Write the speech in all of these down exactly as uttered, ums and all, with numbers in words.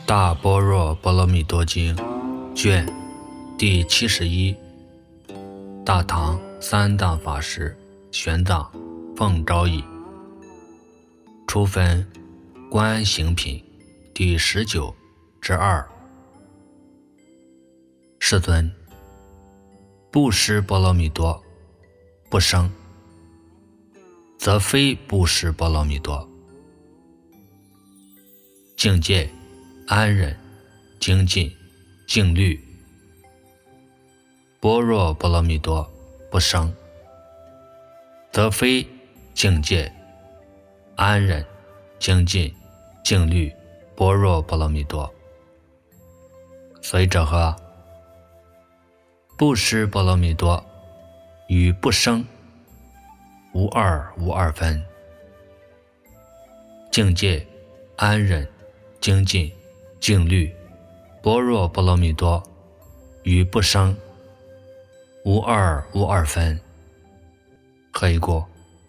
大般若波罗蜜多经卷第七十一，大唐三藏法师玄奘奉诏译，初分观行品第十九之二。世尊，布施波罗蜜多不生，则非布施波罗蜜多。境界安忍精进静虑，般若波罗蜜多不生，则非境界安忍精进静虑般若波罗蜜多。所以者何？布施波罗蜜多与不生无二无二分，境界安忍精进静虑般若波罗蜜多与不生无二无二分。何以故？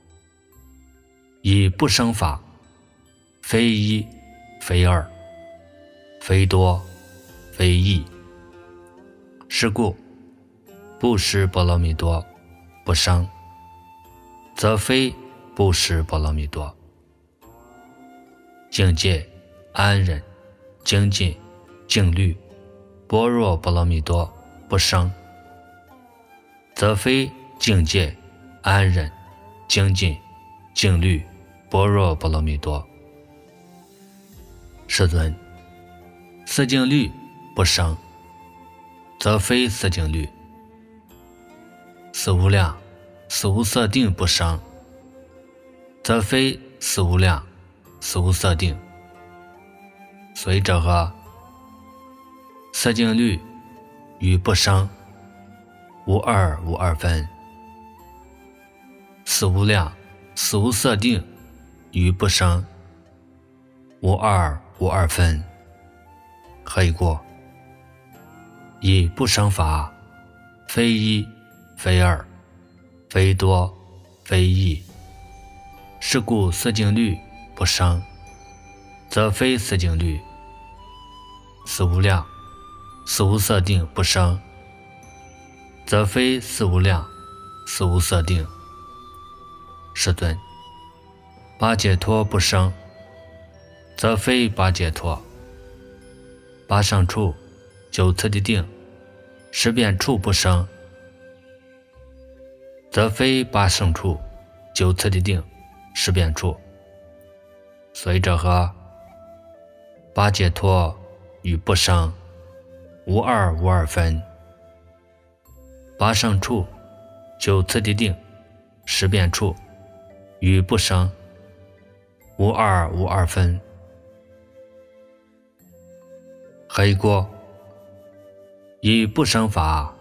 以不生法，非一非二，非多非异。是故布施波罗蜜多不生，则非布施波罗蜜多。境界安忍精进静虑般若波罗蜜多不生，则非境界安忍精进静虑般若波罗蜜多。世尊，四静虑不生，则非四静虑。四无量四无色定不生，则非四无量四无色定。所以者何？四静虑与不生无二无二分，四无量四无色定与不生无二无二分。何以故？以不生法，非一非二，非多非异。是故四静虑不生，则非四静虑。四无量四无色定不生，则非四无量四无色定。世尊，八解脱不生，则非八解脱。八胜处九次第定十遍处不生，则非八胜处九次第定十遍处。所以者何？八解脱与不生无二无二分，八胜处九次第定十遍处与不生无二无二分。何以故？以不生法，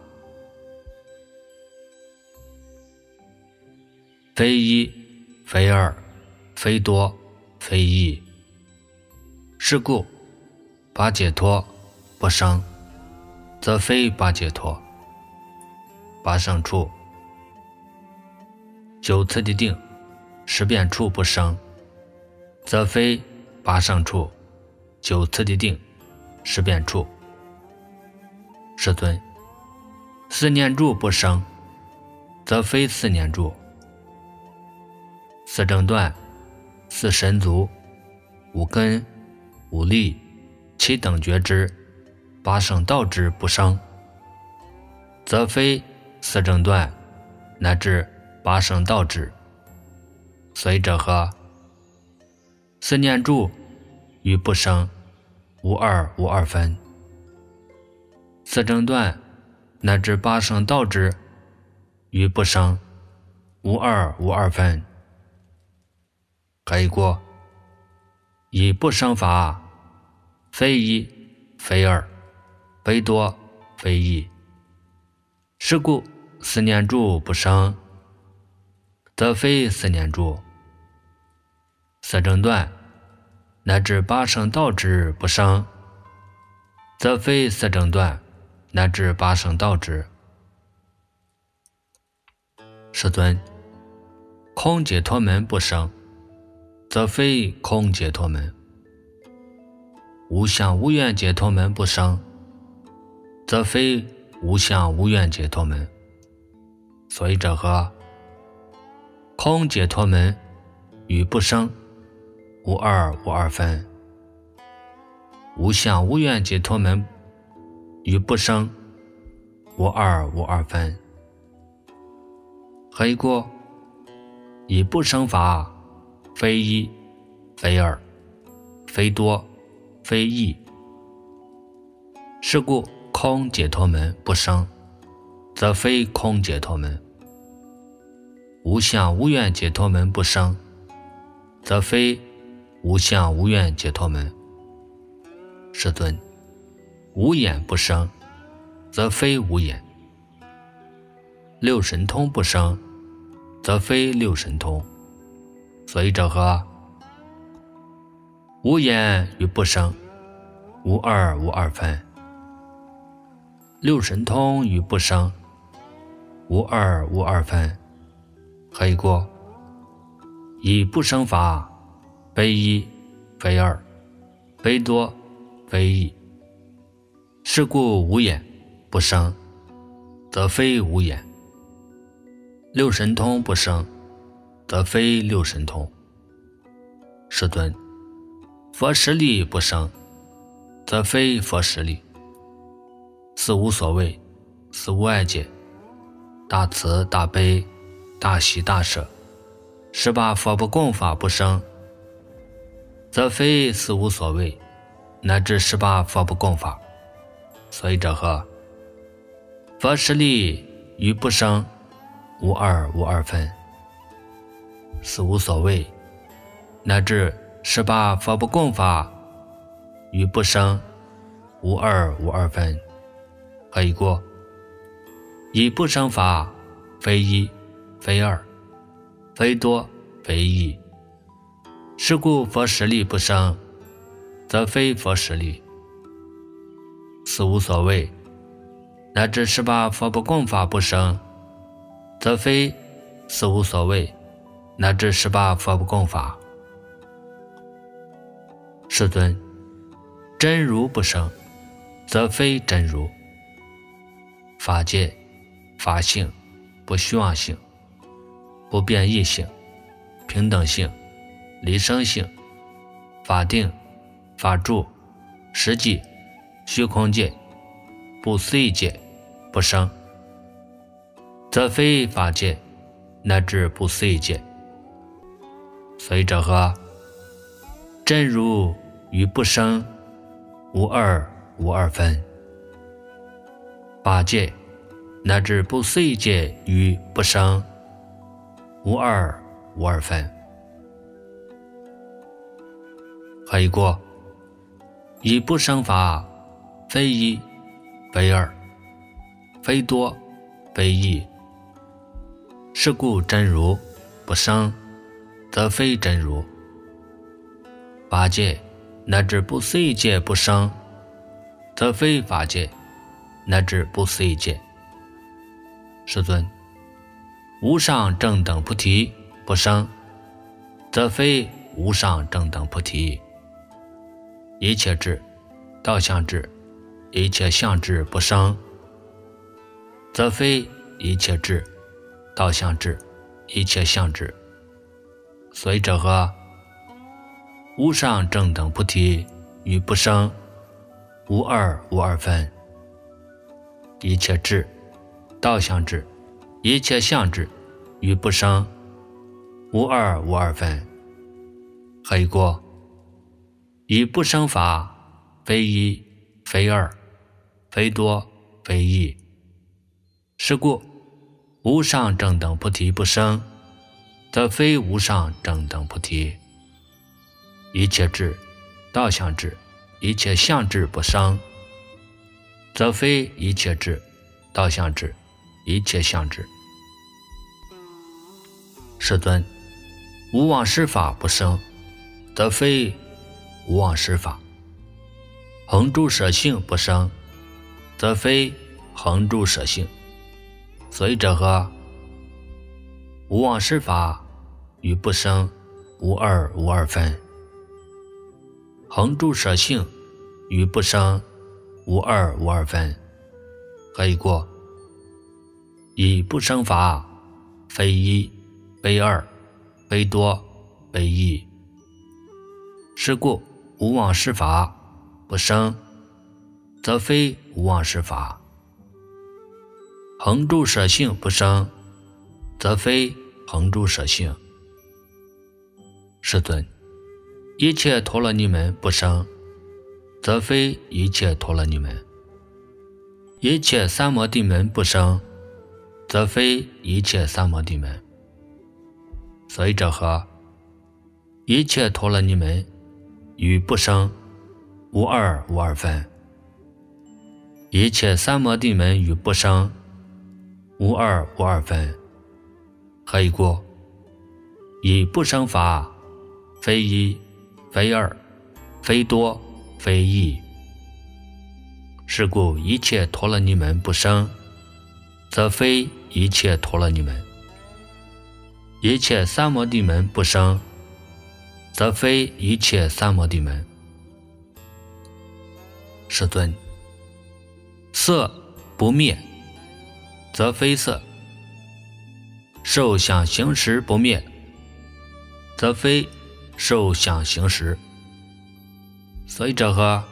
非一非二，非多非异。是故八解脱不生，则非八解脱。八胜处九次第定十遍处不生，则非八胜处九次第定十遍处。世尊，四念住不生，则非四念住。四正断四神足五根五力七等觉支八圣道支不生，则非四正断乃至八圣道支。所以者何？四念住与不生无二无二分，四正断乃至八圣道支与不生无二无二分。何以故？以不生法，非一非二，非多非异。是故四念住不生，则非四念住。四正断乃至八圣道支不生，则非四正断乃至八圣道支。世尊，空解脱门不生，则非空解脱门。 无相无愿解脱门不生，则非无相无愿解脱门。所以者何？空解脱门与不生无二无二分，无相无愿解脱门与不生无二无二分。何以故？以不生法，非一非二非多非异，是故空解脱门不生，则非空解脱门；无相无愿解脱门不生，则非无相无愿解脱门。世尊，无眼不生，则非无眼；六神通不生，则非六神通。所以者何？无眼与不生无二无二分，六神通与不生无二无二分。何以故？以不生法，非一非二非多非异，是故无眼不生，则非无眼；六神通不生，则非六神通。世尊，佛实力不生，则非佛实力。四无所谓，四无碍界，大慈大悲大喜大舍，十八佛不共法不生，则非四无所谓，乃至十八佛不共法。所以者何？佛实力与不生无二无二分，四无所谓乃至十八佛不共法与不生无二无二分。何以故？以不生法，非一非二非多非异，是故佛实力不生，则非佛实力。四无所谓乃至十八佛不共法不生，则非四无所谓乃至十八佛不共法。世尊，真如不生，则非真如。法界法性不虚妄性，不变异性，平等性，离生性，法定法住实际虚空界不思议界不生，则非法界乃至不思议界。所以者何？真如与不生无二无二分，法界乃至不思议界与不生无二无二分。何以故？以不生法，非一非二非多非异，是故真如不生，则非真如；法界乃至不思议界不生，则非法界乃至不思议界。世尊，无上正等菩提不生，则非无上正等菩提。一切智道相智一切相智不生，则非一切智道相智一切相智。所以者何？无上正等菩提与不生无二无二分，一切智道相智一切相智与不生无二无二分。何以故？以不生法，非一非二非多非异，是故无上正等菩提不生，则非无上正等菩提。一切智道相智一切相智不生，则非一切智道相智一切相智。世尊，无妄施法不生，则非无妄施法；恒住舍性不生，则非恒住舍性。所以者何？无妄施法与不生无二无二分，恒住舍性与不生无二无二分，何以故？以不生法，非一，非二，非多，非异。是故无妄实法不生，则非无妄实法；恒住舍性不生，则非恒住舍性。世尊，一切陀罗尼门不生，则非一切陀罗尼门；一切三摩地门不生，则非一切三摩地门。所以者何？一切陀罗尼门与不生无二无二分，一切三摩地门与不生无二无二分。何以故？以不生法，非一，非二，非多，非异。是故一切陀罗尼门不生，则非一切陀罗尼门；一切三摩地门不生，则非一切三摩地门。世尊，色不灭，则非色；受想行识不灭，则非受想行识。所以者何？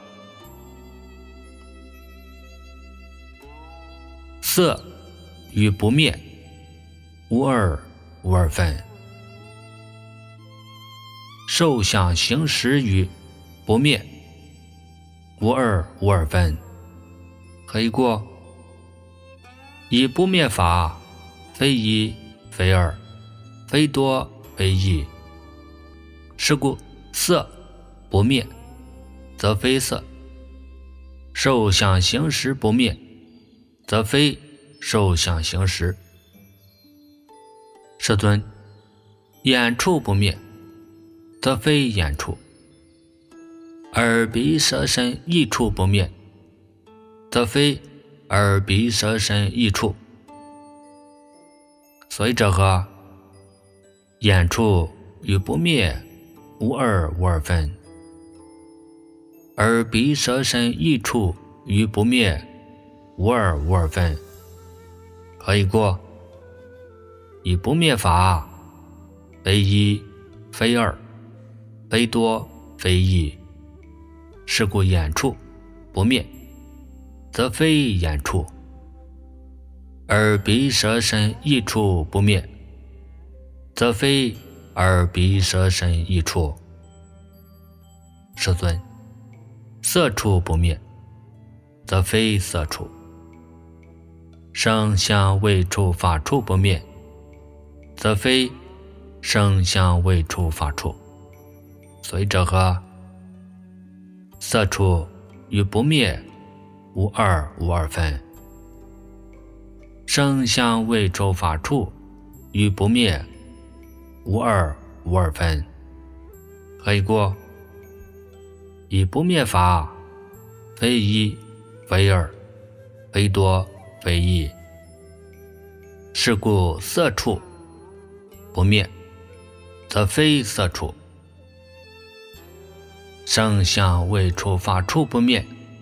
色与不灭无二无二分，受想行识与不灭无二无二分。何以故？以不灭法，非一，非二，非多，非异。是故色不灭，则非色；受想行识不灭，则非受想行识。世尊，眼处不灭，则非眼处；耳鼻舌身意处不灭，则非耳鼻舌身意处。所以者何？眼处与不灭无二无二分，耳鼻舌身意处与不灭无二无二分。何以故？以不灭法，非一，非二，非多，非异。是故眼处不灭，则非眼处；耳鼻舌身意处不灭，则非耳鼻舌身意处。世尊，色处不灭，则非色处；声香味触法处不灭，则非声香味触法处。所以者何？色处与不灭无二无二分，声香味触法处与不灭无二无二分。何以故？以不灭法，非一，非二，非多，非异。是故色处不灭，则非色处；声香味触法处不灭，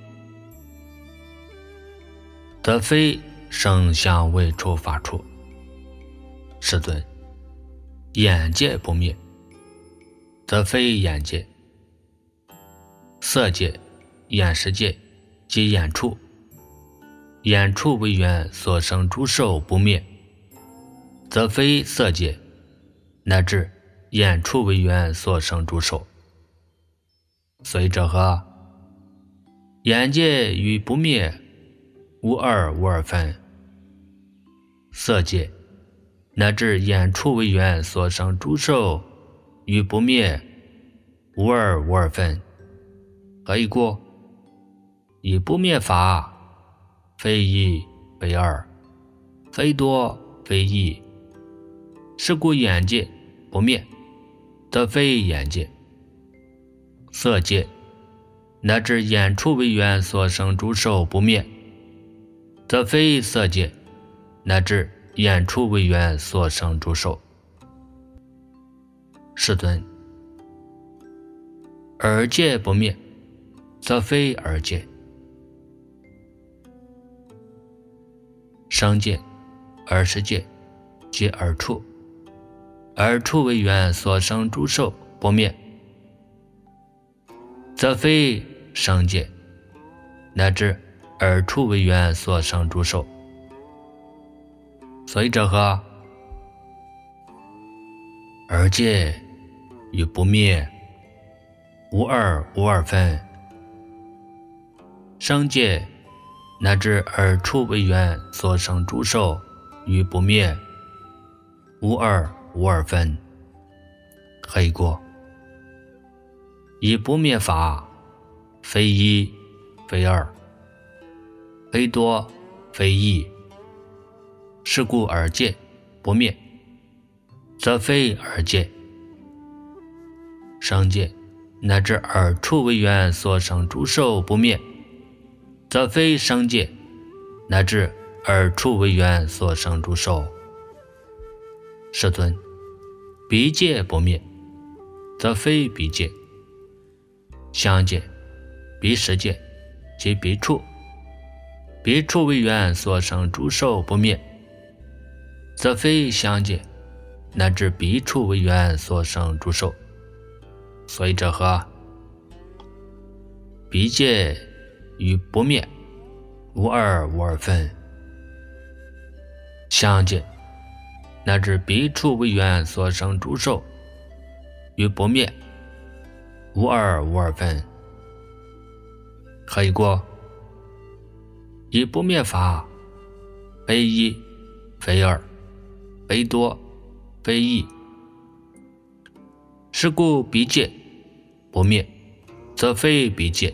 则非声香味触法处。世尊，眼界不灭，则非眼界；色界、眼识界及眼处，眼处为缘所生诸受不灭，则非色界，乃至眼处为缘所生诸受。所以者何？眼界与不灭无二无二分，色界乃至眼处为缘所生诸受与不灭无二无二分。何以故？以不灭法，非一，非二，非多，非异。是故眼界不灭，则非眼界；色界乃至眼处为缘所生诸受不灭，则非色界，乃至眼处为缘所生诸受。世尊，耳界不灭， 则非二界。生界、二世界即二处，二处为缘所生诸受不灭，则非生界，乃至二处为缘所生诸受。所以这和二界与不灭无二无二分，生界乃至二处为缘所生诸受与不灭无二无二分。可以过以不灭法，非一非二，非多非异，是故二界不灭，则非二界。生界乃至二处为缘所生诸受不灭，则非生界，乃至二处为缘所生诸受。世尊，彼界不灭，则非彼界。相界、彼世界及彼处，彼处为缘所生诸受不灭，则非相界，乃至彼处为缘所生诸受。所以这和彼界与不灭无二无二分，相界乃至彼处为缘所生诸受与不灭无二无二分。可以过以不灭法，非一非二，非多非异，是故彼界不灭，则非彼界。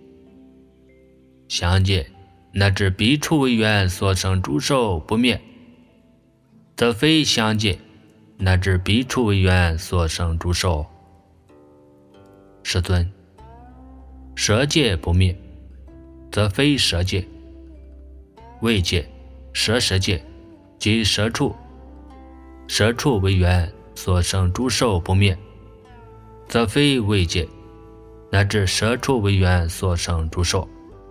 相界乃至彼处为缘所生诸受不灭，则非相界，乃至彼处为缘所生诸受。世尊，舍界不灭，则非舍界。位界、舍舍界即舍处，舍处为缘所生诸受不灭，则非位界，乃至舍处为缘所生诸受。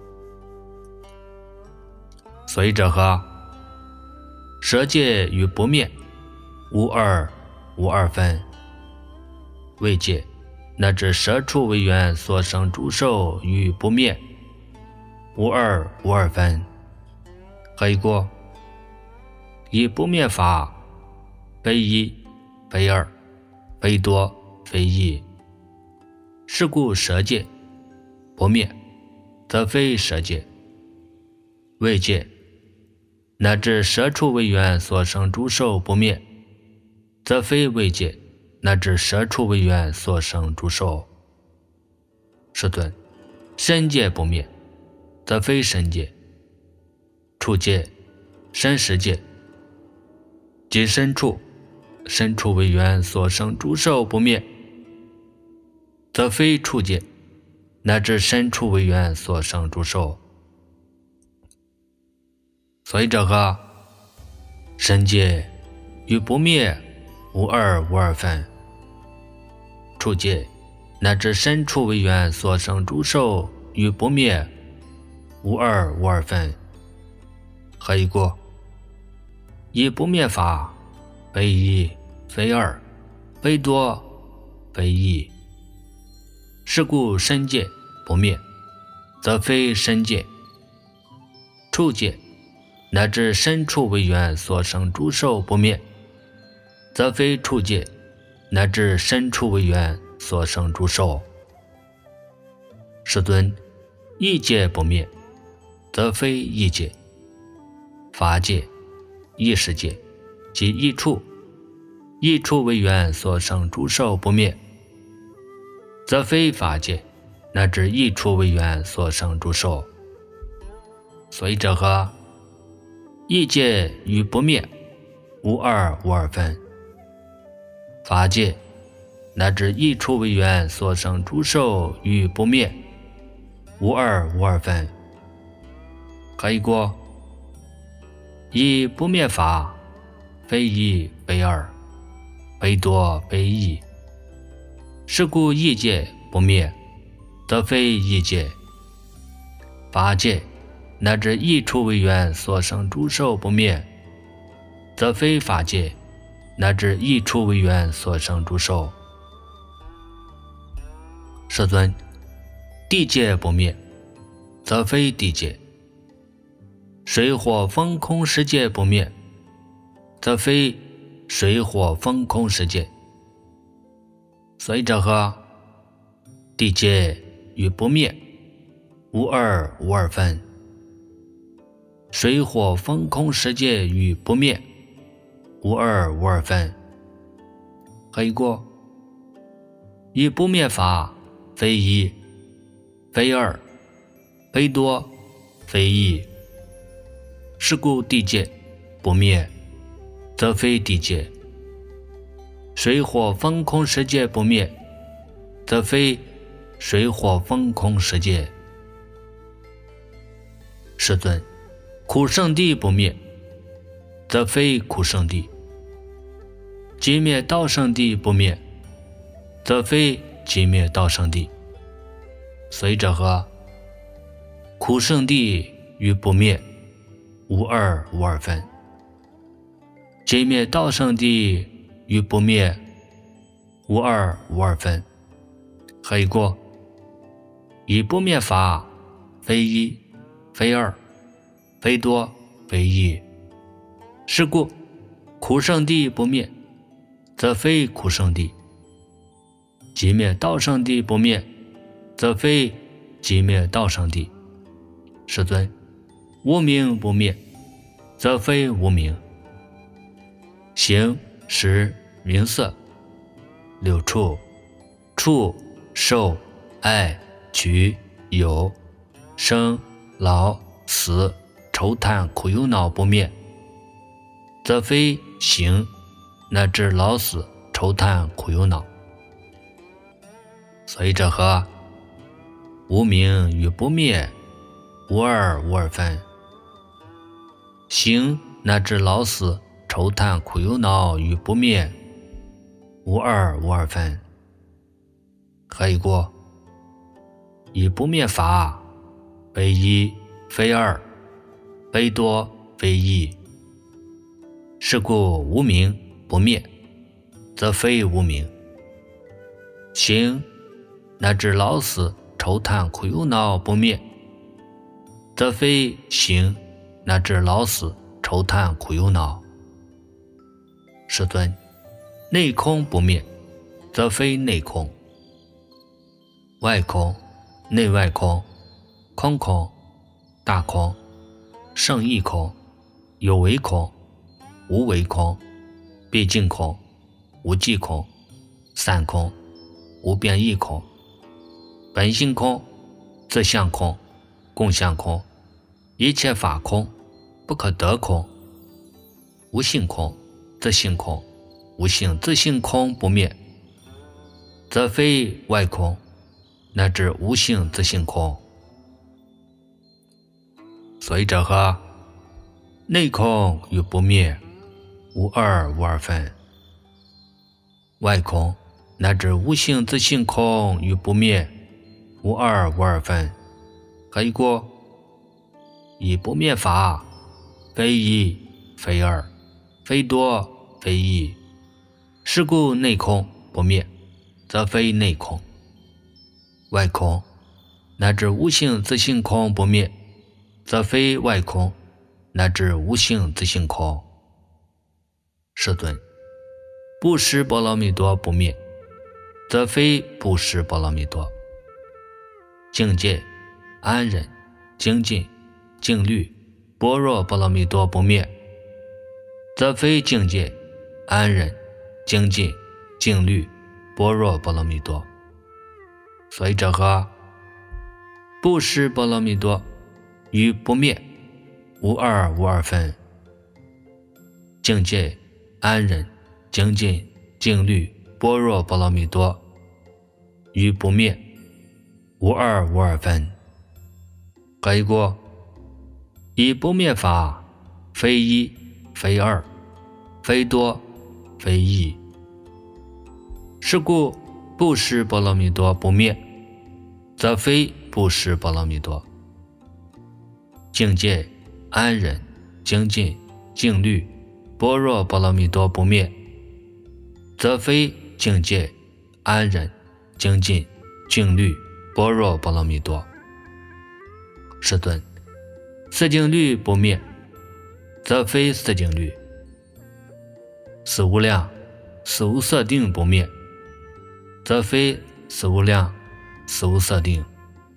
所以这和舍界与不灭无二无二分，位界乃至舍处为缘所生诸受与不灭无二无二分。可以过以不灭法，非一非二，非多非异，是故舍界不灭，则非舍界。位界乃至舍处为缘所生诸受不灭，则非位界，乃至舍处为缘所生诸受。世尊，身界不灭，则非身界。处界、身识界即身处，身处为缘所生诸受不灭，则非处界，乃至身处为缘所生诸受。所以这个身界与不灭无二无二分，处界乃至身处为缘所生诸受与不灭无二无二分。可以过以不灭法，非一非二，非多非异，是故身界不灭，则非身界。处界乃至身处为缘所生诸受不灭，则非处界，乃至身处为缘所生诸受。世尊，异界不灭，则非异界。法界、异世界即异处，异处为缘所生诸受不灭，则非法界，乃至异处为缘所生诸受。所以这和异界与不灭无二无二分，法界乃至异处为缘所生诸受与不灭无二无二分。可以过以不灭法，非一非二，非多非异，是故异界不灭，则非异界， 法界乃至一处为缘所生诸寿不灭，则非法界乃至一处为缘所生诸寿。世尊，地界不灭，则非地界；水火风空世界不灭，则非水火风空世界。所以者何？地界与不灭无二无二分，水火风空世界与不灭无二无二分。何以故？以不灭法非一非二非多非异，是故地界不灭，则非地界；水火风空世界不灭，则非水火风空世界。世尊，苦圣地不灭，则非苦圣地；寂灭道圣地不灭，则非寂灭道圣地。所以者何？苦圣地与不灭无二无二分，寂灭道圣地与不灭无二无二分。何以故？以不灭法非一非二非多非异，是故苦圣地不灭，则非苦圣地；寂灭道圣地不灭，则非寂灭道圣地。世尊，无明不灭，则非无明；形识名色六处，触受爱取有生老死愁叹苦忧恼不灭，则非形乃至老死愁叹苦忧恼。所以者何？无明与不灭无二无二分，形乃至老死愁叹苦忧恼与不灭无二无二分。何以故？以不灭法非一非二非多非异，是故无明不灭，则非无明；形乃至老死愁叹苦忧恼不灭，则非形乃至老死愁叹苦忧恼。世尊，内空不灭，则非内空；外空内外空，空空大空胜义空，有为空无为空，毕竟空无际空，散空无变异空，本性空自相空共相空，一切法空不可得空，无性空自性空，无性自性空不灭，则非外空乃至无性自性空。所以者何？内空与不灭无二无二分，外空乃至无性自性空与不灭无二无二分。何以故？以不灭法非一非二非多非异，是故内空不灭，则非内空；外空乃至无性自性空不灭，则非外空乃至无性自性空。世尊，不识波罗蜜多不灭，则非不识波罗蜜多；境界安忍精进静虑般若波罗蜜多不灭，则非境界安忍精进静虑般若波罗蜜多。所以者何？不识波罗蜜多与不灭无二无二分，境界安忍精进静虑般若波罗蜜多与不灭无二无二分。何以故？以不灭法非一非二非多非异，是故不识波罗蜜多不灭，则非不识波罗蜜多； 境界安忍精进静虑般若波罗蜜多不灭，则非境界安忍精进静虑般若波罗蜜多。世尊，四静虑不灭，则非四静虑。四无量四无色定不灭，则非四无量四无色定。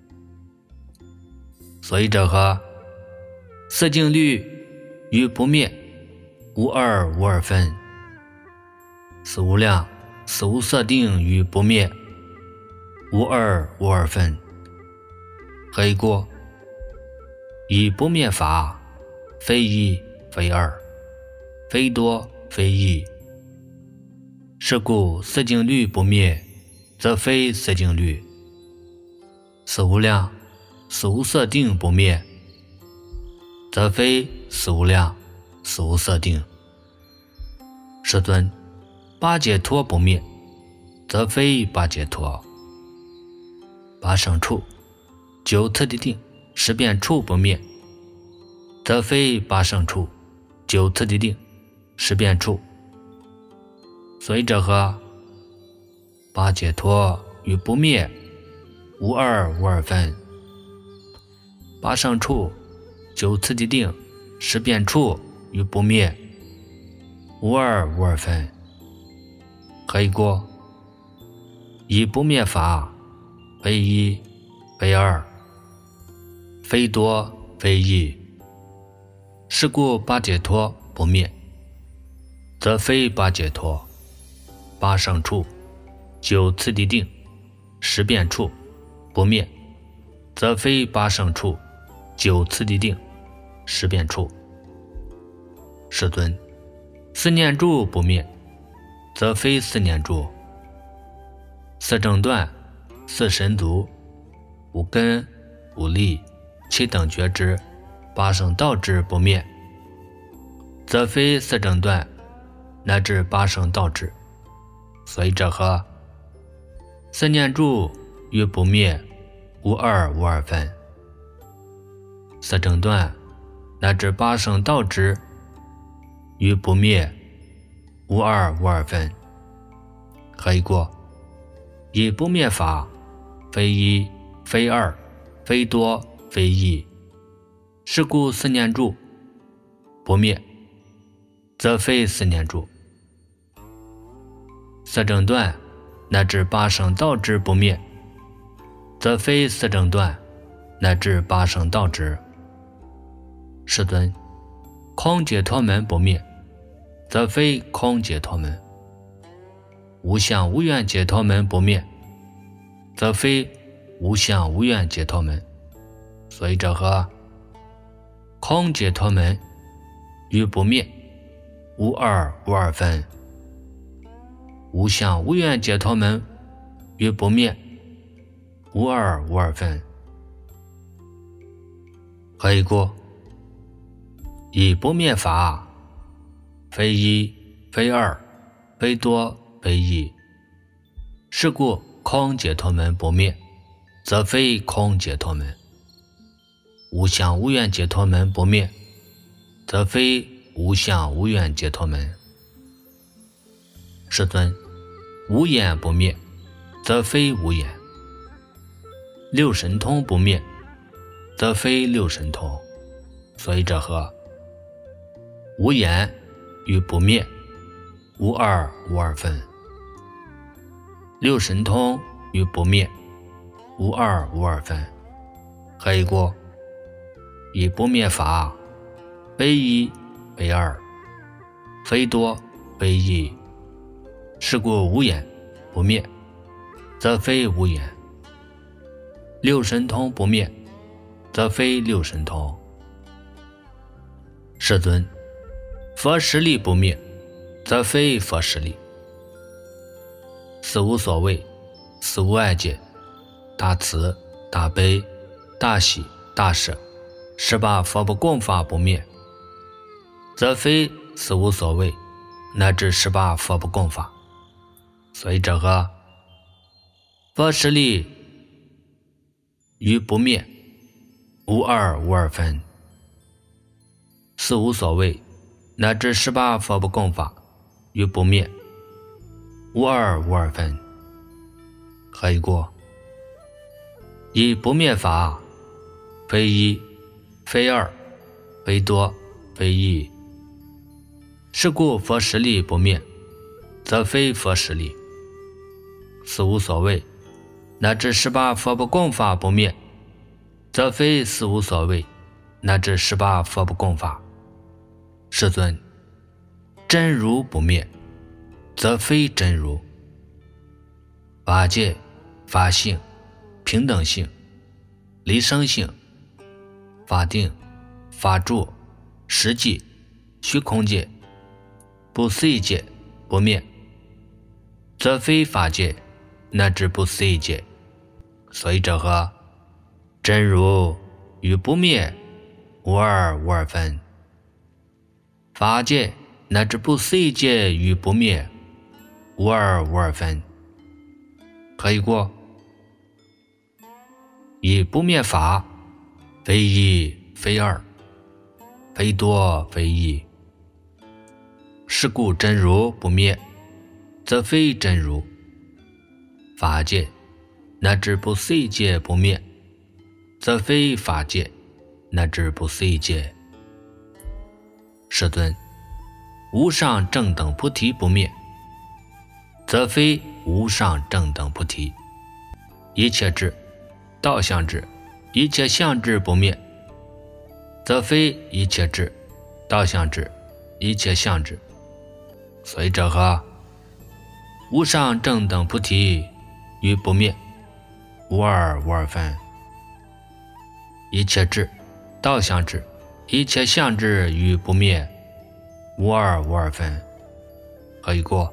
所以者何？四静虑与不灭无二无二分，四无量四无色定与不灭无二无二分。何以故？以不灭法，非一非二，非多非异。是故四静虑不灭，则非四静虑；四无量四无色定不灭，则非四无量四无色定。世尊，八解脱不灭，则非八解脱；八胜处九次第定十遍处不灭，则非八胜处九次第定十遍处。所以者何？八解脱与不灭无二无二分，八胜处九次第定十遍处与不灭无二无二分。何以故？以不灭法，非一非二，非多非异。是故八解脱不灭，则非八解脱；八胜处九次第定十遍处不灭，则非八胜处九次第定十遍处。世尊，四念住不灭，则非四念住；四正断四神足五根五力七等觉知八圣道智不灭，则非四正断乃至八圣道智。所以者何？四念住与不灭无二无二分，四正断乃至八圣道智与不灭无二无二分。何以故？以不灭法，非一非二，非多非异。是故四念住不灭，则非四念住；四正断乃至八圣道智不灭，则非四正断乃至八圣道智。世尊，空解脱门不灭，则非空解脱门；无相无愿解脱门不灭，则非无相无愿解脱门。所以者何？空解脱门与不灭无二无二分，无相无愿解脱门与不灭无二无二分。何以故？以不灭法，非一非二，非多非异。是故空解脱门不灭，则非空解脱门；无相无愿解脱门不灭，则非无相无愿解脱门。世尊，无眼不灭，则非无眼；六神通不灭，则非六神通。所以者何？无眼与不灭无二无二分，六神通与不灭无二无二分。何以故？以不灭法，非一非二，非多非异。是故无眼不灭，则非无眼；六神通不灭，则非六神通。世尊，佛实力不灭，则非佛实力。四无所谓，四无碍界，大慈大悲大喜大舍，十八佛不共法不灭，则非四无所谓乃至十八佛不共法。所以者何？佛实力与不灭无二无二分， 四无所谓，乃至十八佛不共法与不灭，无二无二分。何以故？以不灭法，非一，非二，非多，非异。是故佛实力不灭，则非佛实力。四无所谓，乃至十八佛不共法不灭，则非四无所谓，乃至十八佛不共法。世尊，真如不灭，则非真如。法界、法性、平等性、离生性、法定、法住、实际、虚空界、不思议界不灭，则非法界乃至不思议界。所以者何？真如与不灭无二无二分。法界乃至不思议界与不灭无二无二分。何以故？以不灭法，非一非二，非多非异。是故真如不灭，则非真如。法界乃至不思议界不灭，则非法界乃至不思议界。世尊，无上正等菩提不灭，则非无上正等菩提。一切智、道相智、一切相智不灭，则非一切智、道相智、一切相智。所以者何？无上正等菩提与不灭无二无二分。一切智、道相智、一切相智与不灭无二无二分。何以故？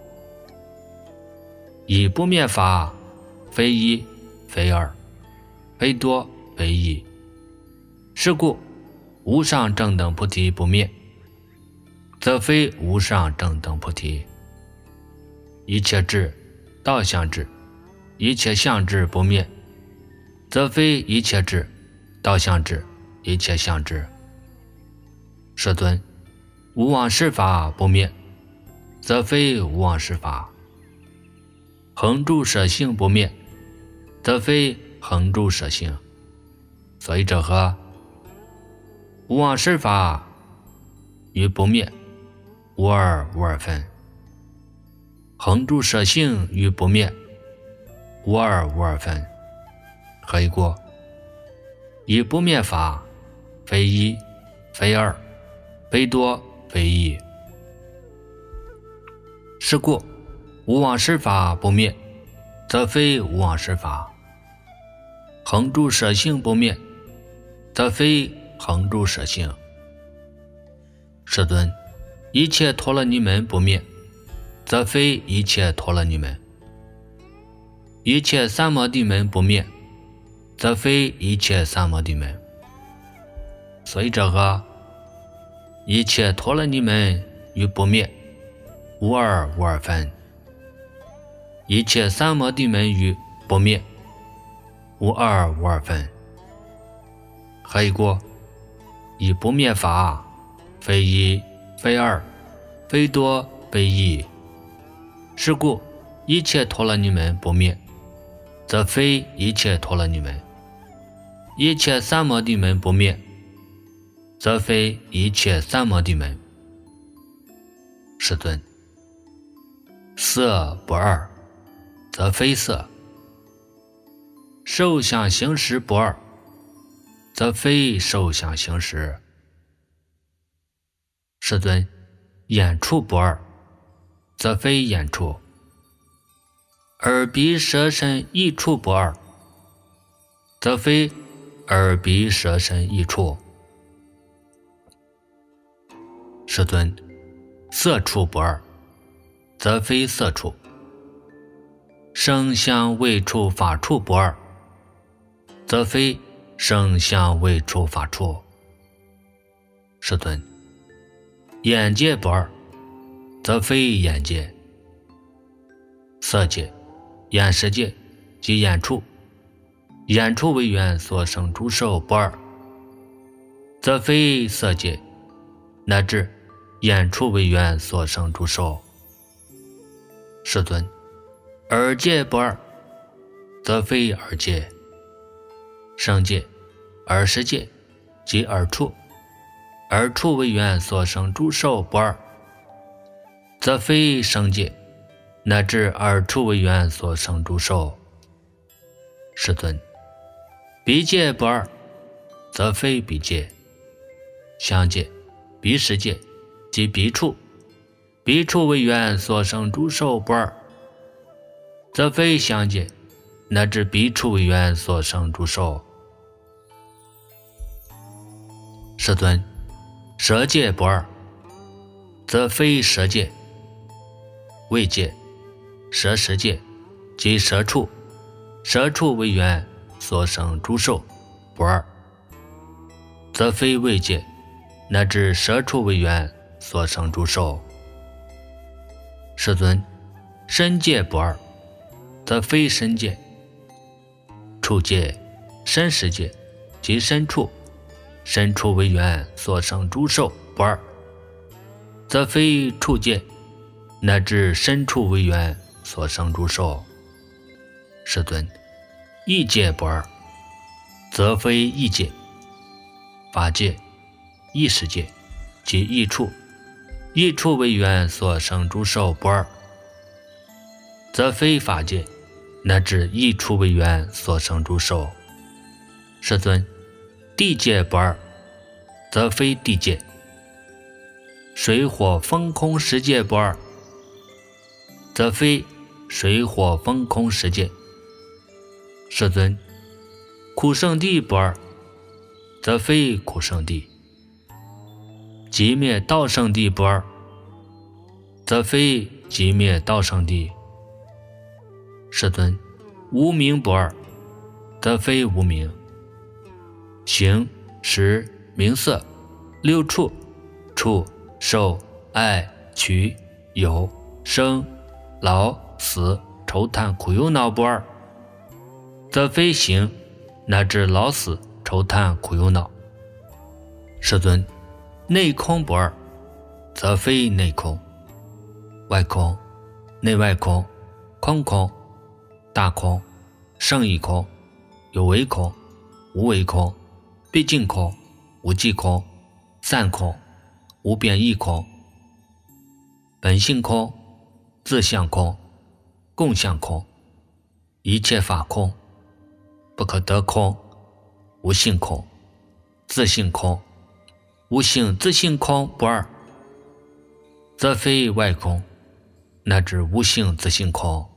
以不灭法，非一非二，非多非异。是故无上正等菩提不灭，则非无上正等菩提。一切智、道相智、一切相智不灭，则非一切智、道相智、一切相智。世尊，无妄事法不灭，则非无妄事法。恒住舍性不灭，则非恒住舍性。所以者何？无妄事法与不灭无二无二分。恒住舍性与不灭无二无二分。何以故？以不灭法，非一非二，非多非异。是故无妄事法不灭，则非无妄事法。恒住舍性不灭，则非恒住舍性。世尊，一切陀罗尼门不灭，则非一切陀罗尼门；一切三摩地门不灭，则非一切三摩地门。所以者何？一切陀罗尼门与不灭无二无二分。一切三摩地门与不灭无二无二分。何以故？以不灭法，非一非二，非多非异。是故一切陀罗尼门不灭，则非一切陀罗尼门；一切三摩地门不灭，则非一切三摩地门。世尊，色不二，则非色；受想行识不二，则非受想行识。世尊，眼触不二，则非眼触；耳鼻舌身意触不二，则非耳鼻舌身意触。世尊，色触不二，则非色触；声香味触法触不二，则非声香味触法触。世尊，眼界不二，则非眼界；色界、眼识界及眼触，眼触为缘所生诸受不二，则非色界； 乃至眼处为缘所生诸受。世尊，二界不二，则非二界。生界、二世界即二处，二处为缘所生诸受不二，则非生界，乃至二处为缘所生诸受。世尊，彼界不二，则非彼界。相界、彼世界即彼处，彼处为缘所生诸受不二，则非相界，乃至彼处为缘所生诸受。世尊，舍界不二，则非舍界。位界、舍世界即舍处，舍处为缘所生诸受不二，则非位界，乃至舍处为缘所生诸受。世尊，身界不二，则非身界。处界、身世界即身处，身处为缘所生诸受不二，则非处界，乃至身处为缘所生诸受。世尊，意界不二，则非意界。法界、意识界即意处，意处为缘所生诸受不二，则非法界，乃至意处为缘所生诸受。世尊，地界不二，则非地界。水火风空十界不二，则非水火风空十界。世尊，苦圣地不二，则非苦圣地。寂灭道圣地不二，则非寂灭道圣地。世尊，无明不二，则非无明。形、识、名色、六处、触、受、爱、取、有、生、老、死、愁叹苦忧恼不二，则非形，乃至老死愁叹苦忧恼。世尊，内空不二，则非内空。外空、内外空、空空、大空、胜义空、有为空、无为空、毕竟空、无际空、散空、无变异空、本性空、自相空、共相空、一切法空、不可得空、无性空、自性空、无性自性空不二，则非外空，乃至无性自性空。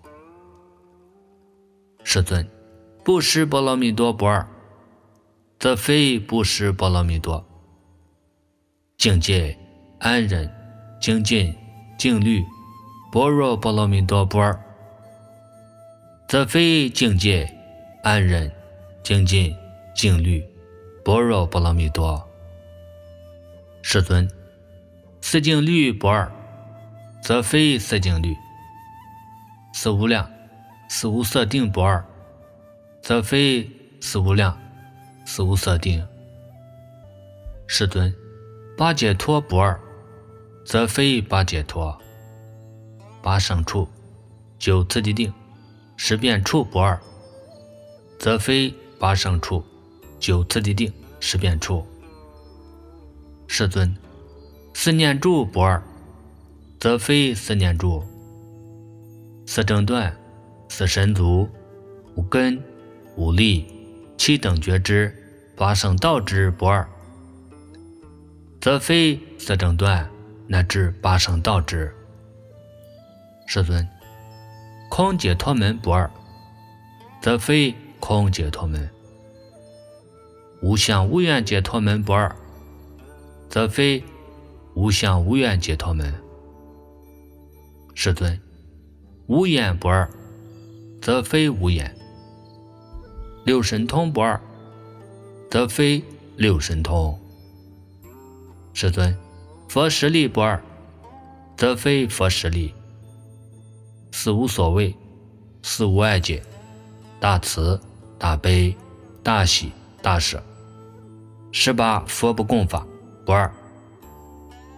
世尊，不施波罗蜜多不二，则非不施波罗蜜多。境界、安忍、精进、静虑、般若波罗蜜多不二，则非境界、安忍、精进、静虑、般若波罗蜜多。世尊，四境律不二，则非四境律。四无量、四无色定不二，则非四无量、四无色定。世尊，八解脱不二，则非八解脱。八胜处、九次第定、十变处不二，则非八胜处、九次第定、十变处。世尊，四念住不二，则非四念住。四正断、四神足、五根、五力、七等觉支、八圣道支不二，则非四正断乃至八圣道支。世尊，空解脱门不二，则非空解脱门。无相无愿解脱门不二，则非无相无愿解脱门。世尊，无眼不二，则非无眼。六神通不二，则非六神通。世尊，佛实力不二，则非佛实力。四无所谓、四无碍解、大慈、大悲、大喜、大舍，十八佛不共法不二，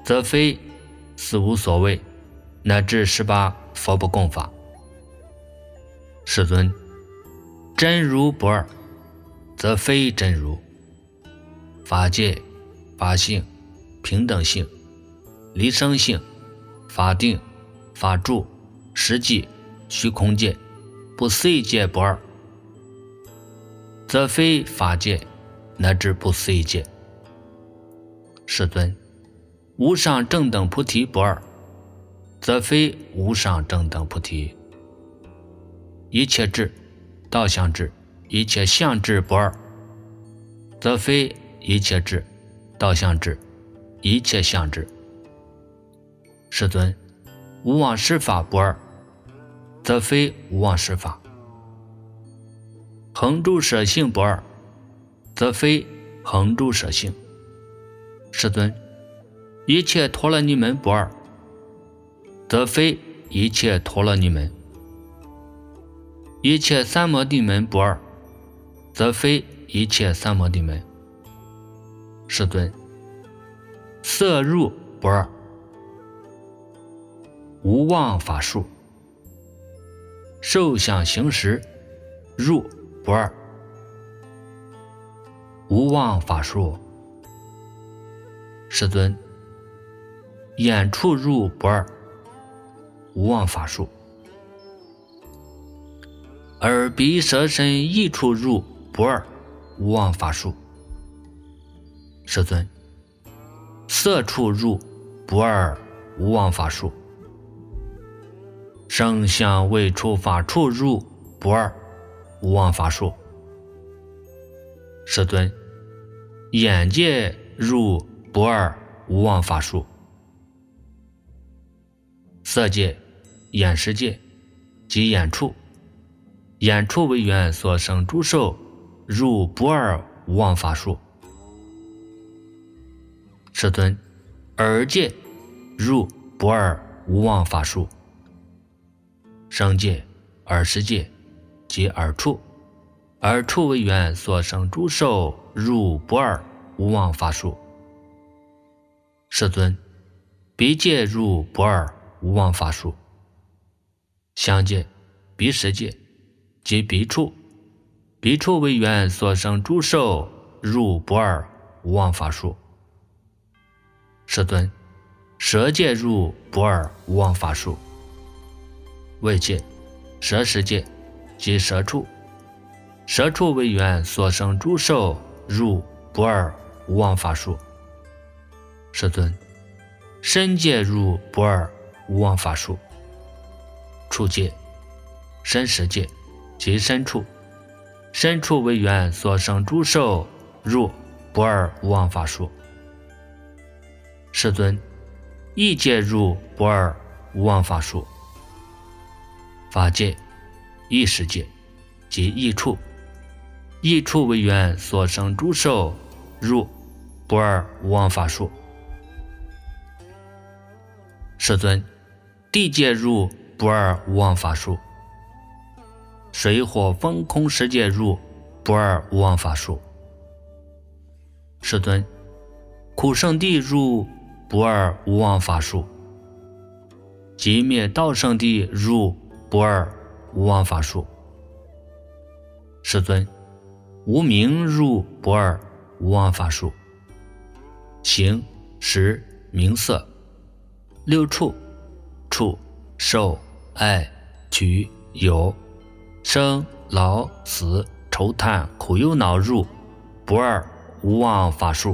则非四无所谓，乃至十八佛不共法。世尊，真如不二，则非真如。法界、法性、平等性、离生性、法定、法住、实际、虚空界、不思议界不二，则非法界乃至不思议界。世尊，无上正等菩提不二，则非无上正等菩提。一切智、道相智、一切相智不二，则非一切智、道相智、一切相智。世尊，无妄施法不二，则非无妄施法。恒住舍性不二，则非恒住舍性。世尊，一切陀罗尼门不二，则非一切陀罗尼门。一切三摩地门不二，则非一切三摩地门。世尊，色入不二，无妄法术。受想行识入不二，无妄法术。世尊，眼处入不二，无妄法术。耳鼻舌身意处入不二，无妄法术。世尊，色处入不二，无妄法术。声相味触法处入不二，无妄法术。世尊，眼界入不二，无妄法术。色界、眼识界及眼处，眼处为缘所生诸受入不二，无妄法术。世尊，耳界入不二，无妄法术。声界、耳识界及耳处，耳处为缘所生诸受入不二，无妄法术。世尊，鼻界入不二，无妄法术。香界、鼻识界及鼻处，鼻处为缘所生诸受入不二，无妄法术。世尊，舌界入不二，无妄法术。味界、舌识界及舌处，舌处为缘所生诸受入不二，无妄法术。世尊，身界入不二，无妄法术。触界、身识界及身处，身处为缘所生诸受入不二，无妄法术。世尊，意界入不二，无妄法术。法界、意识界及意处，意处为缘所生诸受入不二，无妄法术。世尊，地界入不二，无妄法术。水火风空十界入不二，无妄法术。世尊，苦圣地入不二，无妄法术。极灭道圣地入不二，无妄法术。世尊，无明入不二，无妄法术。形、识、名色六处、触、受、爱、取、有、生、老、死、愁叹、苦忧恼入不二，无妄法术。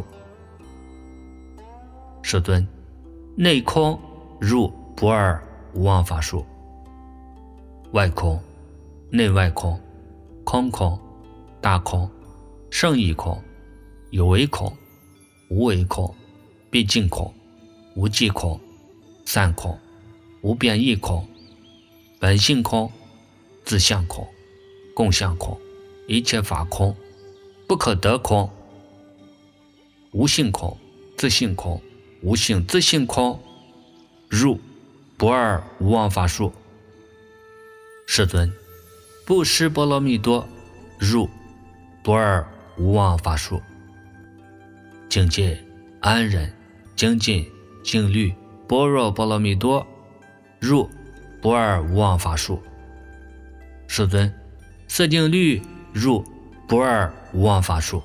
世尊，内空入不二，无妄法术。外空、内外空、空空、大空、胜义空、有为空、无为空、毕竟空、无记空、散空、无变异空、本性空、自相空、共相空、一切法空、不可得空、无性空、自性空、无性自性空入不二，无妄法术。世尊，布施波罗蜜多入不二，无妄法术。境界安忍、精进净律般若波罗蜜多入不二无忘法术。世尊，色净律入不二无忘法术。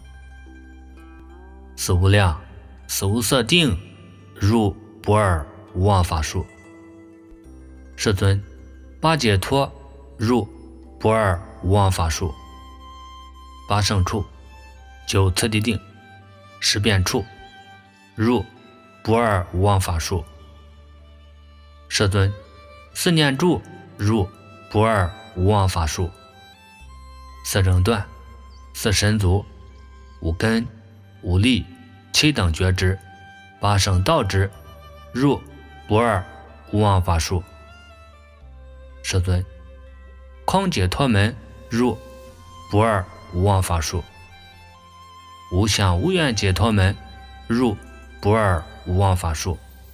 四无量四无色定入不二无忘法术。世尊，八解脱入不二无忘法术。八胜处九次第定十变处入不二无忘法术。世尊，四念住入不二无忘法术。四正断四神足五根五力七等觉知八圣道之入不二无忘法术。世尊，空解脱门入不二无忘法术。无相无愿解脱门入不二无忘法术。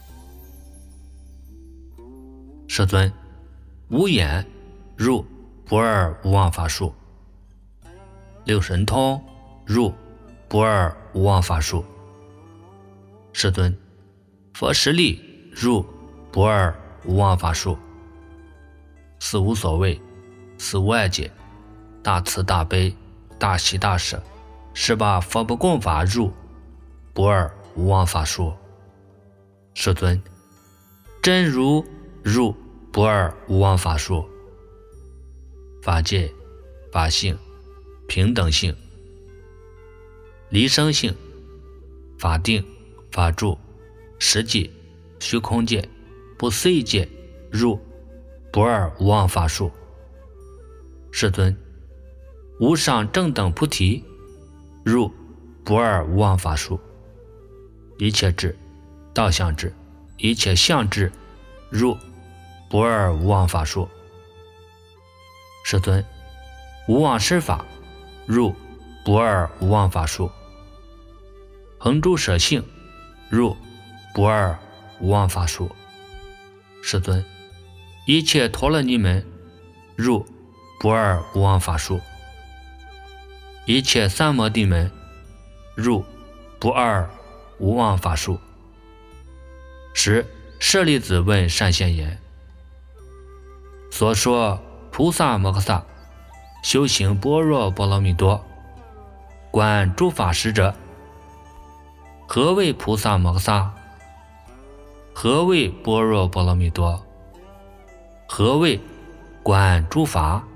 世尊，无眼入不二无忘法术。六神通入不二无忘法术。世尊，佛实力入不二无忘法术。四无所谓四无碍解大慈大悲大喜大舍十八佛不共法入不二无忘法术。世尊，真如入不二无忘法术。法界法性平等性离生性法定法住实际虚空界不思议界入不二无忘法术。世尊，无上正等菩提入不二无忘法术。一切智道相智一切相智入不二无忘法术。世尊，无忘施法入不二无忘法术。恒诸舍性入不二无忘法术。世尊，一切陀罗尼门入不二无忘法术。一切三摩地门入不二无忘法术。十舍利子问善现言，所说菩萨摩诃萨修行般若波罗蜜多观诸法实者，何谓菩萨摩诃萨？何谓般若波罗蜜多？何谓观诸法？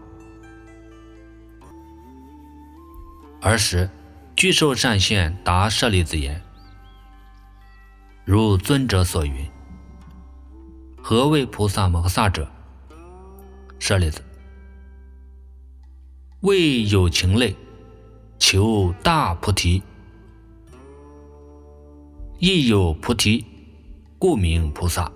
尔时具受善现答舍利子言，如尊者所云，何谓菩萨摩诃萨者？舍利子，为有情类求大菩提，亦有菩提故名菩萨。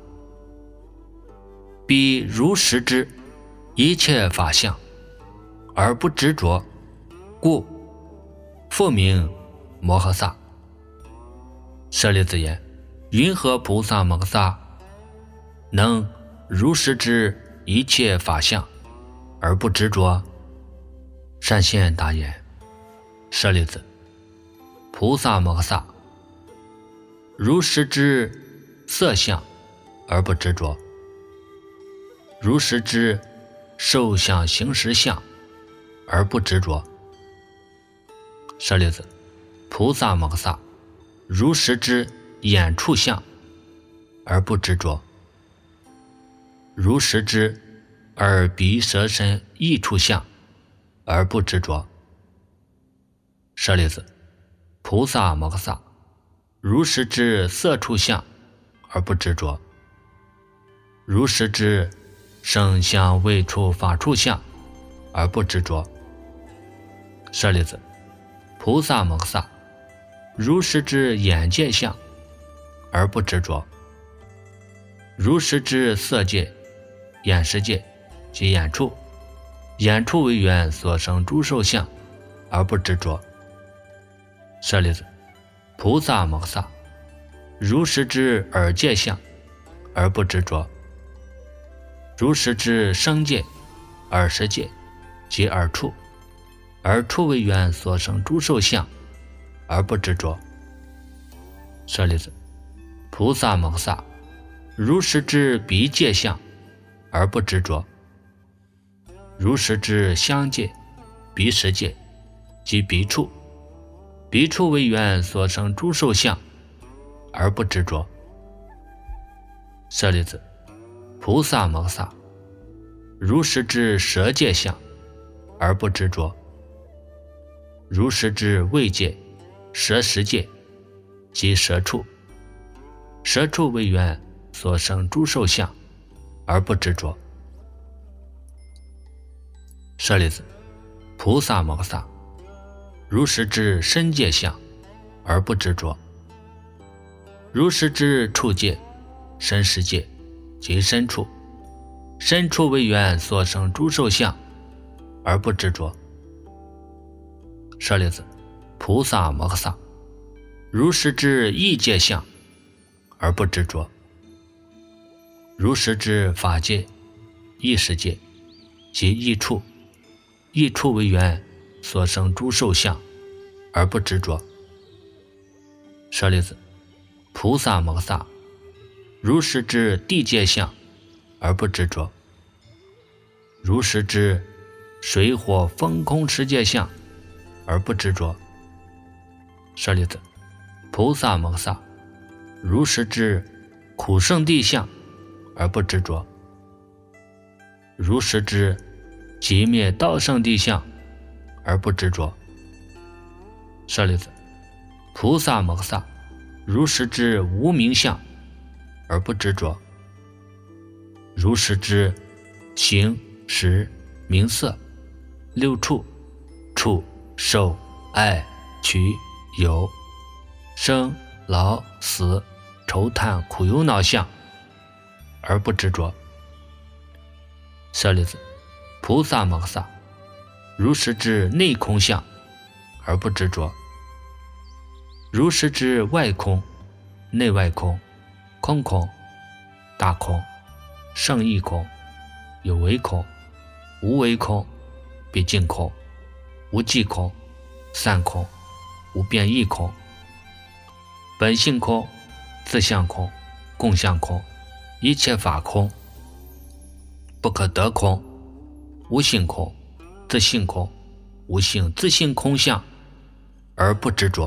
彼如实知一切法相而不执着，故复名摩诃萨。舍利子言，云何菩萨摩诃萨能如实知一切法相而不执着？善现答言，舍利子，菩萨摩诃萨如实知色相而不执着，如实知受相行识相而不执着。舍利子，菩萨摩诃萨如实知眼触相而不执着，如实知耳鼻舌身意触相而不执着。舍利子，菩萨摩诃萨如实知色触相而不执着，如实知声相味触法触相而不执着。舍利子，菩萨摩诃萨如实知眼界相而不执着，如实知色界眼识界及眼触，眼触为缘所生诸受相而不执着。舍利子，菩萨摩诃萨如实知耳界相而不执着，如实知声界耳识界及耳触，耳触为缘所生诸受相而不执着。舍利子， 菩萨摩萨，如是知彼界相而不执着，如是知相界、彼世界及彼处，彼处为缘所生诸受相而不执着。舍利子，菩萨摩萨，如是知舍界相而不执着，如是知位界、舍实界及舍处，舍处为缘所生诸受相而不执着。舍利子，菩萨摩萨，如是知身界相而不执着，如是知处界、身实界及身处，身处为缘所生诸受相而不执着。舍利子，菩萨摩萨，如是知异界相而不执着，如是知法界、异世界及异处，异处为缘所生诸受相而不执着。舍利子，菩萨摩萨，如是知地界相而不执着，如是知水火风空世界相而不执着。舍利子，菩萨摩萨，如是知苦圣地相而不执着，如是知寂灭道圣地相而不执着。舍利子，菩萨摩萨，如是知无明相而不执着，如是知形、识、名色、六处、触、受、爱、取、有、生、老、死、愁叹、苦忧恼相而不执着。舍利子，菩萨摩萨，如是知内空相而不执着，如是知外空、内外空、空空、大空、胜义空、有为空、无为空、毕竟空、无记空、散空、无变异空、本性空、自相空、共相空、一切法空、不可得空、无性空、自性空、无性自性空相而不执着。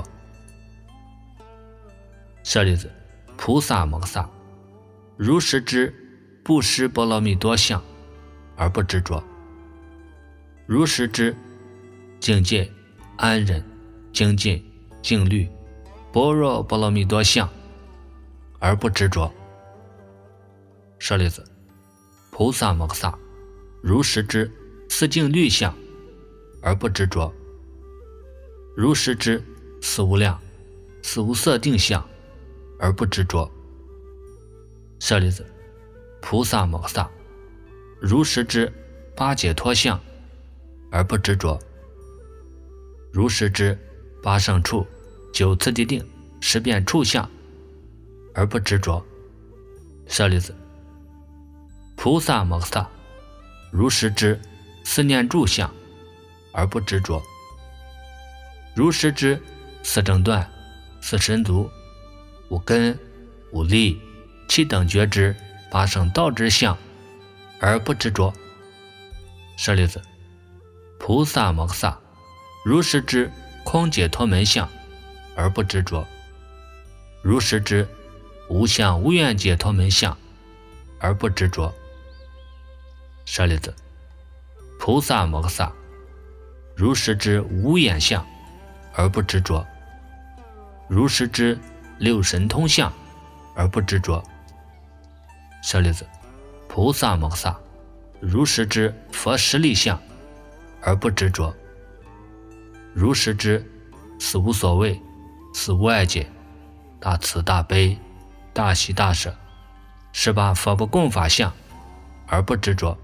舍利子，菩萨摩萨，如是知布施波罗蜜多相而不执着，如是知境界、安忍、精进、静虑、般若波罗蜜多相而不执着。舍利子，菩萨摩萨，如是知四境律相而不执着，如是知四无量、四无色定相而不执着。舍利子，菩萨摩萨，如是知八解脱相而不执着，如是知八胜处、九次第定、十变处相而不执着。舍利子，菩萨摩萨，如是知四念住相而不执着，如是知四正断、四神足、五根、五力、七等觉知、八圣道之相而不执着。舍利子，菩萨摩萨，如是知空解脱门相而不执着，如是知无相无愿解脱门相而不执着。舍利子，菩萨摩萨，如是知无眼相而不执着，如是知六神通相而不执着。舍利子，菩萨摩萨，如是知佛实力相而不执着，如是知死无所谓、死无碍解、大慈大悲、大喜大舍、十八佛不共法相而不执着。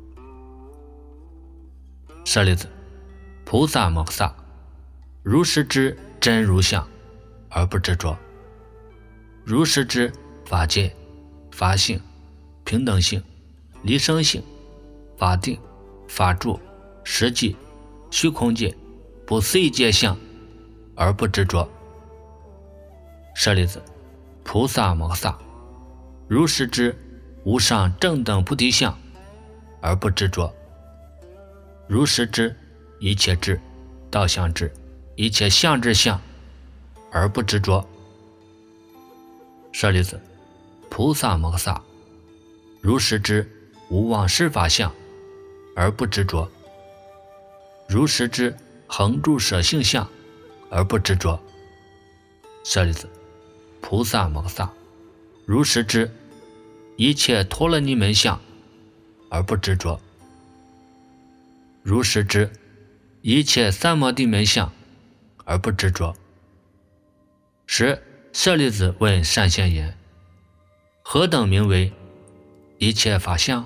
舍利子，菩萨摩萨，如是知真如相而不执着，如是知法界、法性、平等性、离生性、法定、法住、实际、虚空界、不思议界相而不执着。舍利子， 菩萨摩萨，如是知无上正等菩提相而不执着，如是知一切智道相智一切相智相而不执着。舍利子，菩萨摩萨，如是知无妄施法相而不执着，如是知恒住舍性相而不执着。舍利子，菩萨摩萨，如是知一切陀罗尼门相而不执着，如是知一切三摩地门相而不执着。时舍利子问善现言：何等名为一切法相？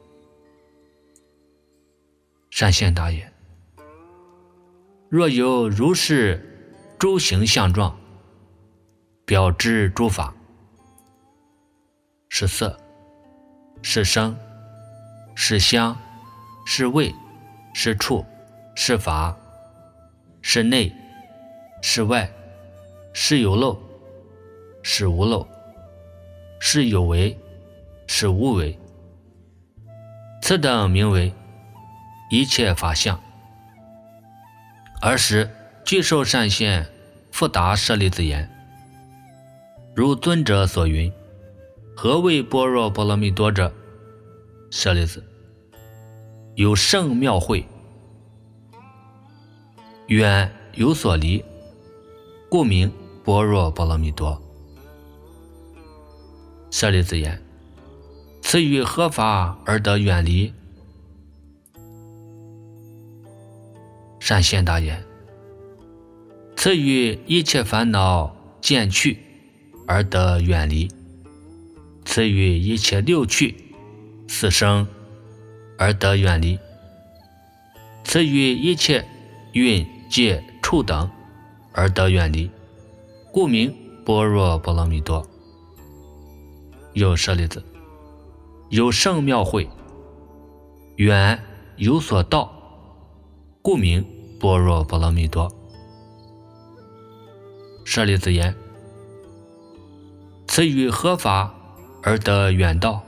善现答言：若有如是诸行相状，表知诸法，是色，是声，是香，是味，是触，是法，是内，是外，是有漏，是无漏，是有为，是无为，此等名为一切法相。尔时具寿善现复答舍利子言：如尊者所云，何谓般若波罗蜜多者？舍利子，有胜妙慧，远有所离，故名般若波罗蜜多。舍利子言：此于何法而得远离？善现答言：此于一切烦恼渐去而得远离，此于一切六趣四生而得远离，此于一切蕴界处等而得远离，故名般若波罗蜜多。又舍利子，有胜妙慧，远有所到，故名般若波罗蜜多。舍利子言：此于何法而得远道？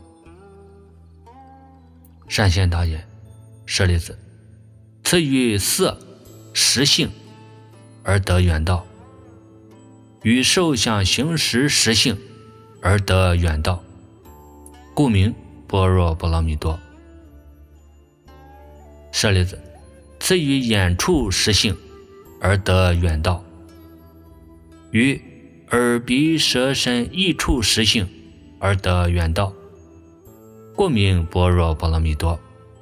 善现答言：舍利子，此于色实性而得远道，与受想行识实性而得远道，故名般若波罗蜜多。舍利子，此于眼处实性而得远道，与耳鼻舌身意处实性而得远道，故名般若波罗蜜多。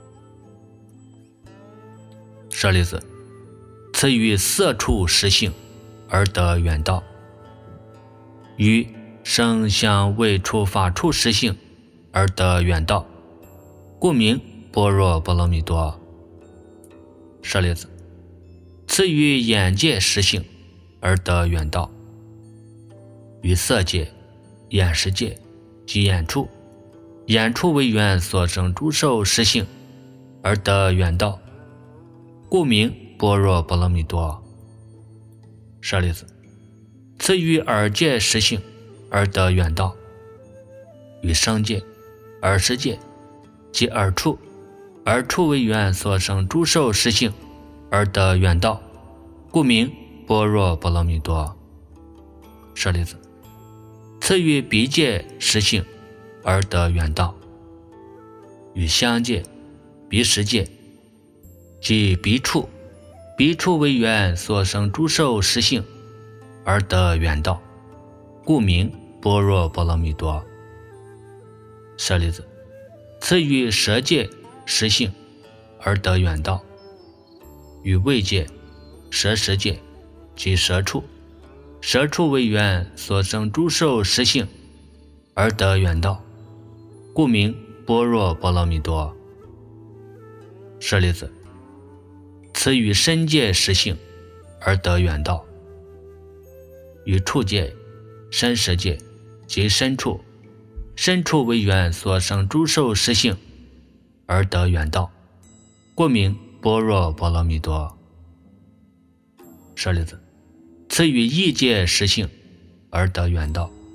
舍利子，此于色处实性而得远道，与声香味触法处实性而得远道，故名般若波罗蜜多。舍利子，此于眼界实性而得远道，与色界、眼识界及眼处、眼处为缘所生诸受实性而得远道，故名般若波罗蜜多。舍利子，此于耳界实性而得远道，与声界、耳识界及耳处、耳处为缘所生诸受实性而得远道，故名般若波罗蜜多。舍利子，此于鼻界实性而得远道，与香界、鼻识界即鼻处、鼻处为缘所生诸受实性而得远道，故名般若波罗蜜多。舍利子，此于舌界实性而得远道，与味界、舌识界及舌处、舌处为缘所生诸受实性而得远道，故名般若波罗蜜多。舍利子，此与身界实性而得远道，与触界、身识界及身处、身处为缘所生诸受实性而得远道，故名般若波罗蜜多。舍利子，此与意界实性而得远道，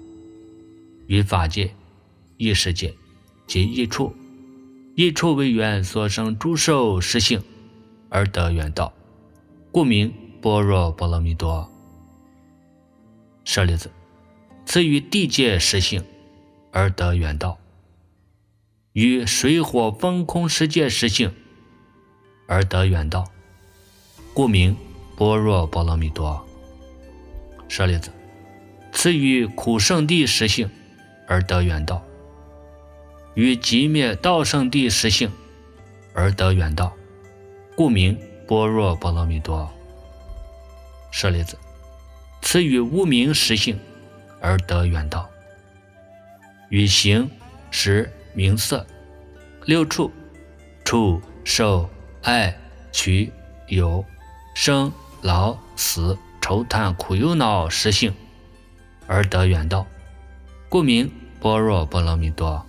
于法界、异世界及异处，异处为缘所生诸受实性而得缘道，故名般若波罗蜜多。舍利子，此于地界实性而得缘道，于水火风空世界实性而得缘道，故名般若波罗蜜多。舍利子，此于苦圣地实性而得缘道，于寂灭道圣地实性而得缘道，故名般若波罗蜜多。舍利子，此于无明实性而得缘道，于形、识、名色、六处、触、受、爱、取、有、生、老、死、愁叹苦忧恼实性而得缘道，故名般若波罗蜜多。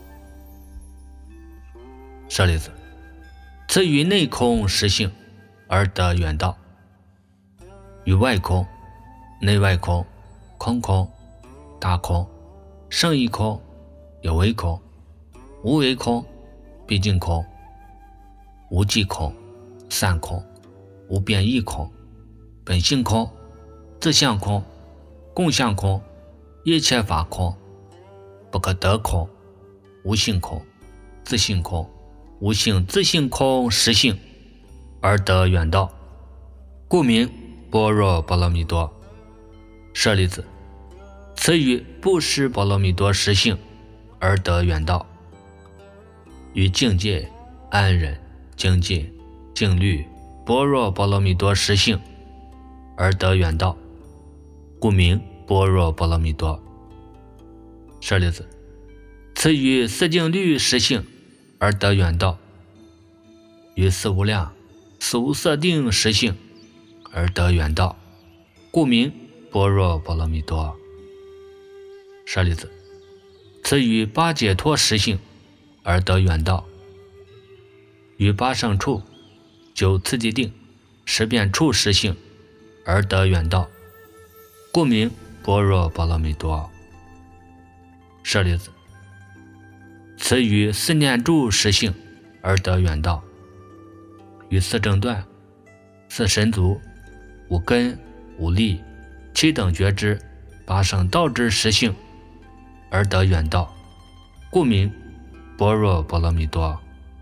舍利子，此于内空实性而得缘道，于外空、内外空、空空、大空、胜义空、有为空、无为空、毕竟空、无记空、散空、无变异空、本性空、自相空、共相空、一切法空、不可得空、无性空、自性空、无性自性空实性而得缘道，故名般若波罗蜜多。舍利子，此于不施波罗蜜多实性而得缘道，于境界、安忍、精进、静虑、般若波罗蜜多实性而得缘道，故名般若波罗蜜多。舍利子，此于四静虑实性而得缘道，于四无量、四无色定实性而得缘道，故名般若波罗蜜多。舍利子，此于八解脱实性而得缘道，于八胜处、九次第定、十变处实性而得缘道，故名般若波罗蜜多。舍利子，此于四念住实性而得缘道，于四正断、四神足、五根、五力、七等觉知、八圣道之实性而得缘道，故名般若波罗蜜多。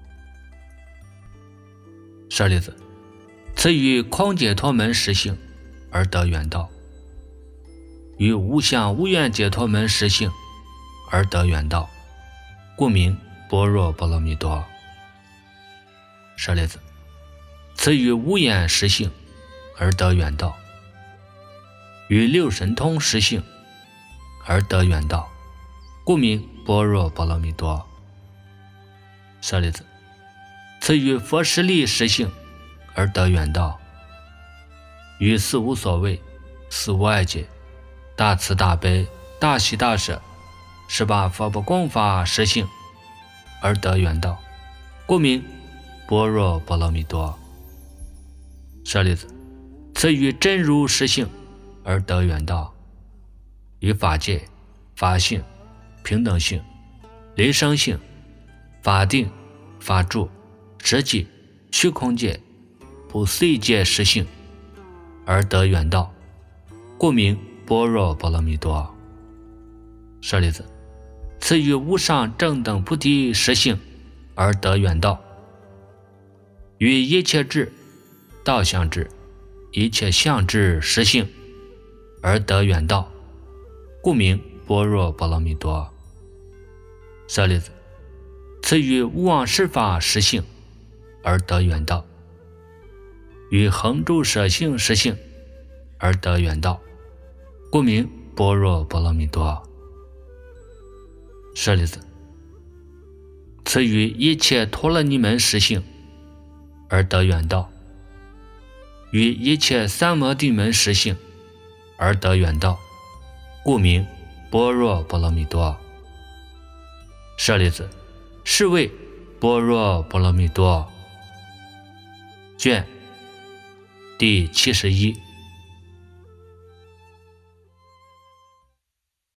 舍利子，此于空解脱门实性而得缘道，于无相无愿解脱门实性而得缘道，故名般若波罗蜜多。舍利子，此于无眼实性而得缘道，于六神通实性而得缘道，故名般若波罗蜜多。舍利子，此于佛实力实性而得缘道，于四无所谓、四无碍解、大慈大悲、大喜大舍、十八佛不共法实性而得缘道，故名般若波罗蜜多。舍利子，此于真如实性而得缘道，于法界、法性、平等性、离生性、法定、法住、实际、虚空界、不思议界实性而得缘道，故名般若波罗蜜多。舍利子，此于无上正等菩提实性而得缘道，于一切智、道相智、一切相智实性而得缘道，故名般若波罗蜜多。舍利子，此于无妄施法实性而得缘道，于恒住舍性实性而得缘道，故名般若波罗蜜多。舍利子，此于一切陀罗尼门实性而得缘道，于一切三摩地门实性而得缘道，故名般若波罗蜜多。舍利子，是谓般若波罗蜜多。卷第七十一。